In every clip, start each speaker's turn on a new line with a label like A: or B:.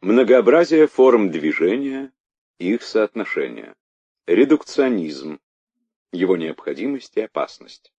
A: Многообразие форм движения и их соотношения. Редукционизм. Его необходимость и опасность.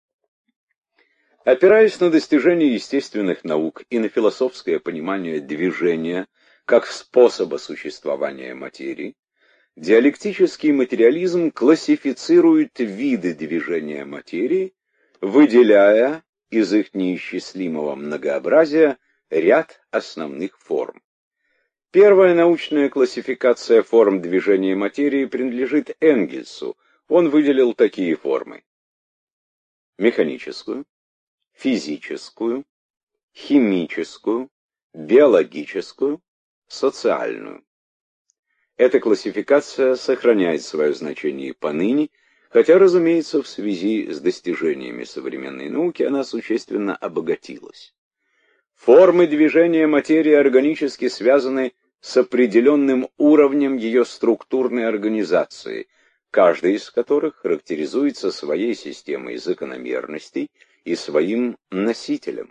A: Опираясь на достижения естественных наук и на философское понимание движения как способа существования материи, диалектический материализм классифицирует виды движения материи, выделяя из их неисчислимого многообразия ряд основных форм. Первая научная классификация форм движения материи принадлежит Энгельсу. Он выделил такие формы: механическую, физическую, химическую, биологическую, социальную. Эта классификация сохраняет свое значение поныне, хотя, разумеется, в связи с достижениями современной науки она существенно обогатилась. Формы движения материи органически связаны с определенным уровнем ее структурной организации, каждая из которых характеризуется своей системой закономерностей и своим носителем.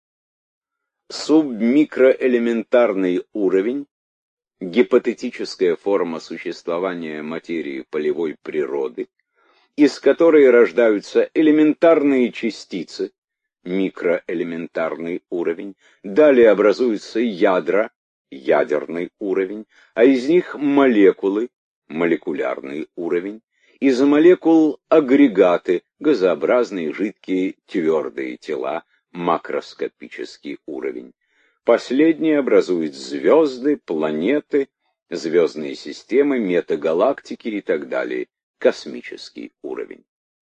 A: Субмикроэлементарный уровень, гипотетическая форма существования материи полевой природы, из которой рождаются элементарные частицы, микроэлементарный уровень, далее образуются ядра, ядерный уровень, а из них молекулы, молекулярный уровень, из молекул агрегаты, газообразные, жидкие, твердые тела, макроскопический уровень. Последние образуют звезды, планеты, звездные системы, метагалактики и так далее, космический уровень.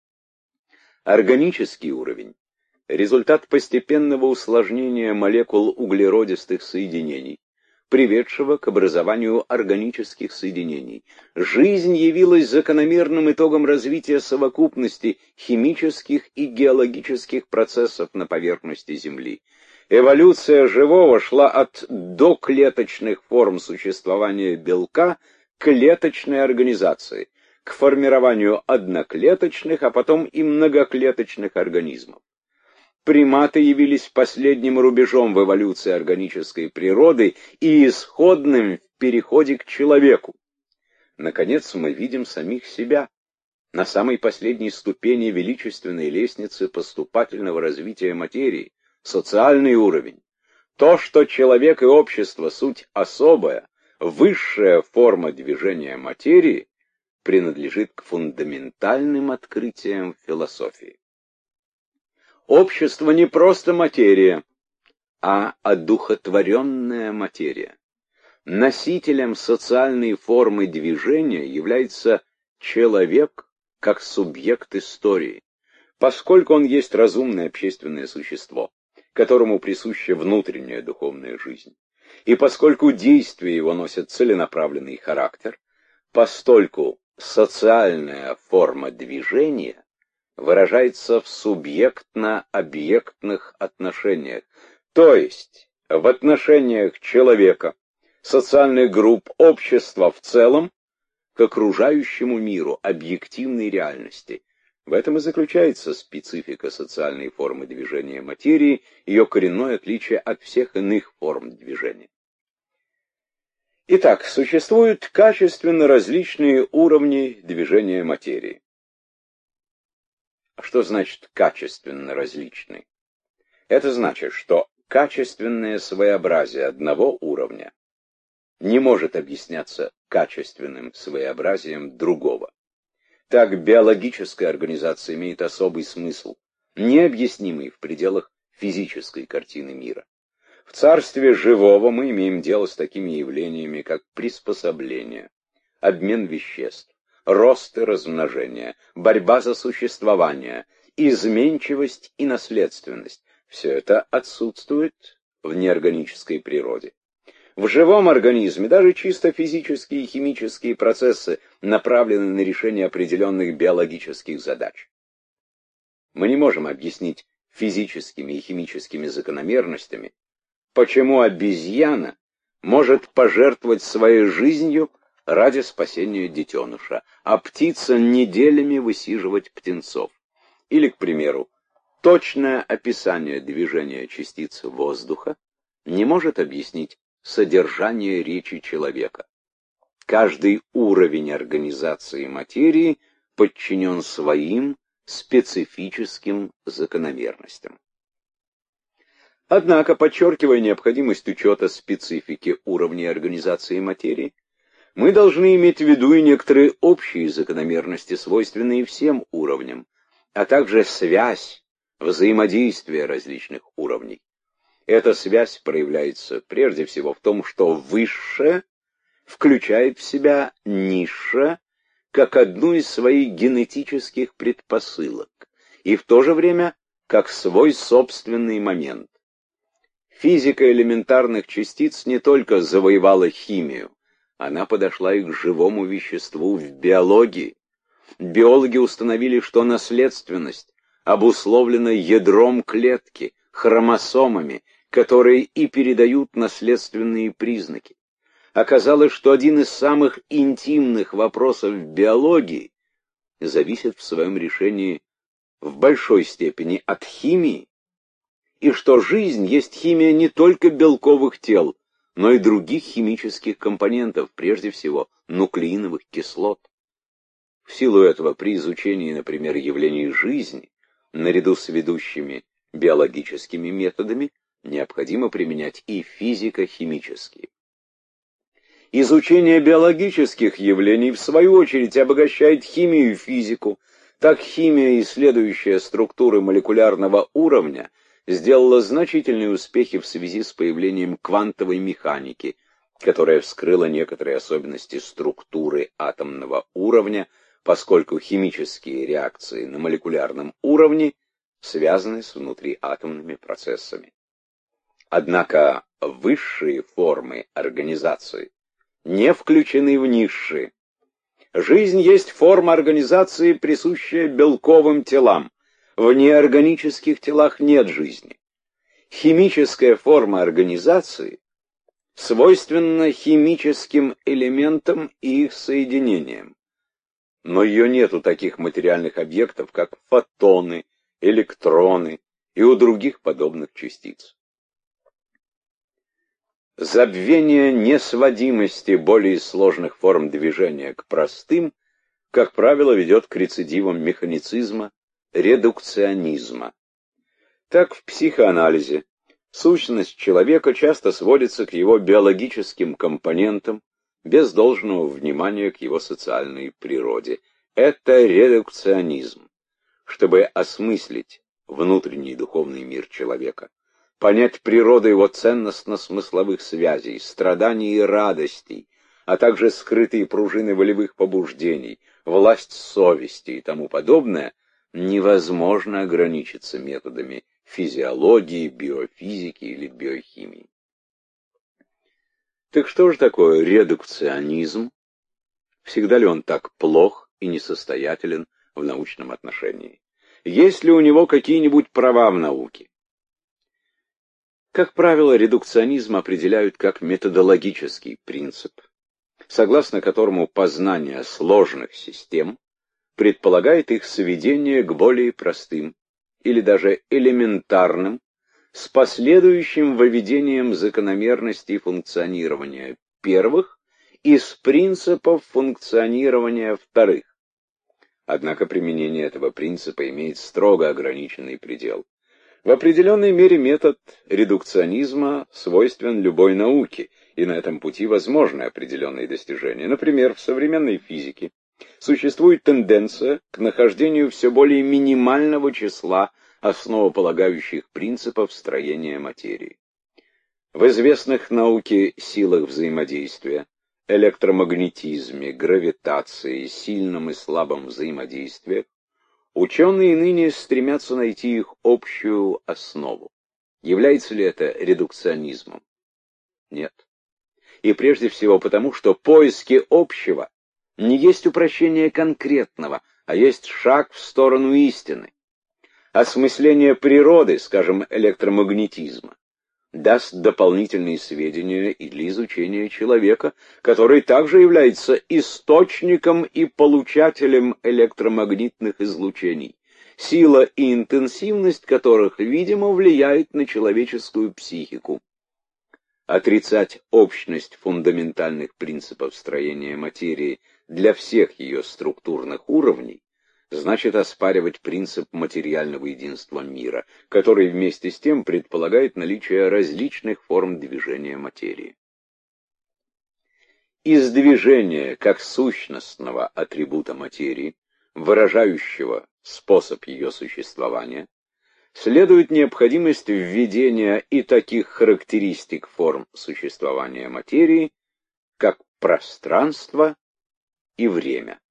A: Органический уровень — результат постепенного усложнения молекул углеродистых соединений, приведшего к образованию органических соединений. Жизнь явилась закономерным итогом развития совокупности химических и геологических процессов на поверхности Земли. Эволюция живого шла от доклеточных форм существования белка к клеточной организации, к формированию одноклеточных, а потом и многоклеточных организмов. Приматы явились последним рубежом в эволюции органической природы и исходным в переходе к человеку. Наконец, мы видим самих себя на самой последней ступени величественной лестницы поступательного развития материи, социальный уровень. То, что человек и общество — суть особая, высшая форма движения материи, принадлежит к фундаментальным открытиям философии. Общество не просто материя, а одухотворенная материя. Носителем социальной формы движения является человек как субъект истории, поскольку он есть разумное общественное существо, которому присуща внутренняя духовная жизнь, и поскольку действия его носят целенаправленный характер, постольку социальная форма движения выражается в субъектно-объектных отношениях, то есть в отношениях человека, социальных групп, общества в целом к окружающему миру, объективной реальности. В этом и заключается специфика социальной формы движения материи, ее коренное отличие от всех иных форм движения. Итак, существуют качественно различные уровни движения материи. Что значит качественно различный? Это значит, что качественное своеобразие одного уровня не может объясняться качественным своеобразием другого. Так биологическая организация имеет особый смысл, необъяснимый в пределах физической картины мира. В царстве живого мы имеем дело с такими явлениями, как приспособление, обмен веществ, рост и размножение, борьба за существование, изменчивость и наследственность. Все это отсутствует в неорганической природе. В живом организме даже чисто физические и химические процессы направлены на решение определенных биологических задач. Мы не можем объяснить физическими и химическими закономерностями, почему обезьяна может пожертвовать своей жизнью ради спасения детеныша, а птица неделями высиживать птенцов. Или, к примеру, точное описание движения частиц воздуха не может объяснить содержание речи человека. Каждый уровень организации материи подчинен своим специфическим закономерностям. Однако, подчеркивая необходимость учета специфики уровней организации материи, мы должны иметь в виду и некоторые общие закономерности, свойственные всем уровням, а также связь, взаимодействие различных уровней. Эта связь проявляется прежде всего в том, что высшее включает в себя низшее как одну из своих генетических предпосылок и в то же время как свой собственный момент. Физика элементарных частиц не только завоевала химию, она подошла и к живому веществу в биологии. Биологи установили, что наследственность обусловлена ядром клетки, хромосомами, которые и передают наследственные признаки. Оказалось, что один из самых интимных вопросов в биологии зависит в своем решении в большой степени от химии, и что жизнь есть химия не только белковых тел, но и других химических компонентов, прежде всего нуклеиновых кислот. В силу этого при изучении, например, явлений жизни, наряду с ведущими биологическими методами, необходимо применять и физико-химические. Изучение биологических явлений, в свою очередь, обогащает химию и физику. Так химия, исследующая структуры молекулярного уровня, сделала значительные успехи в связи с появлением квантовой механики, которая вскрыла некоторые особенности структуры атомного уровня, поскольку химические реакции на молекулярном уровне связаны с внутриатомными процессами. Однако высшие формы организации не включены в низшие. Жизнь есть форма организации, присущая белковым телам. В неорганических телах нет жизни. Химическая форма организации свойственна химическим элементам и их соединениям. Но ее нет у таких материальных объектов, как фотоны, электроны и у других подобных частиц. Забвение несводимости более сложных форм движения к простым, как правило, ведет к рецидивам механицизма, редукционизма. Так в психоанализе сущность человека часто сводится к его биологическим компонентам, без должного внимания к его социальной природе. Это редукционизм. Чтобы осмыслить внутренний духовный мир человека, понять природу его ценностно-смысловых связей, страданий и радостей, а также скрытые пружины волевых побуждений, власть совести и тому подобное, невозможно ограничиться методами физиологии, биофизики или биохимии. Так что же такое редукционизм? Всегда ли он так плох и несостоятелен в научном отношении? Есть ли у него какие-нибудь права в науке? Как правило, редукционизм определяют как методологический принцип, согласно которому познание сложных систем предполагает их сведение к более простым или даже элементарным, с последующим выведением закономерностей функционирования первых из принципов функционирования вторых. Однако применение этого принципа имеет строго ограниченный предел. В определенной мере метод редукционизма свойствен любой науке, и на этом пути возможны определенные достижения. Например, в современной физике существует тенденция к нахождению все более минимального числа основополагающих принципов строения материи. В известных науке силах взаимодействия, электромагнетизме, гравитации, сильном и слабом взаимодействиях, ученые ныне стремятся найти их общую основу. Является ли это редукционизмом? Нет. И прежде всего потому, что поиски общего не есть упрощение конкретного, а есть шаг в сторону истины. Осмысление природы, скажем, электромагнетизма, даст дополнительные сведения и для изучения человека, который также является источником и получателем электромагнитных излучений, сила и интенсивность которых, видимо, влияет на человеческую психику. отрицать общность фундаментальных принципов строения материи для всех ее структурных уровней, значит оспаривать принцип материального единства мира, который вместе с тем предполагает наличие различных форм движения материи. Из движения как сущностного атрибута материи, выражающего способ ее существования, следует необходимость введения и таких характеристик форм существования материи, как пространство и время.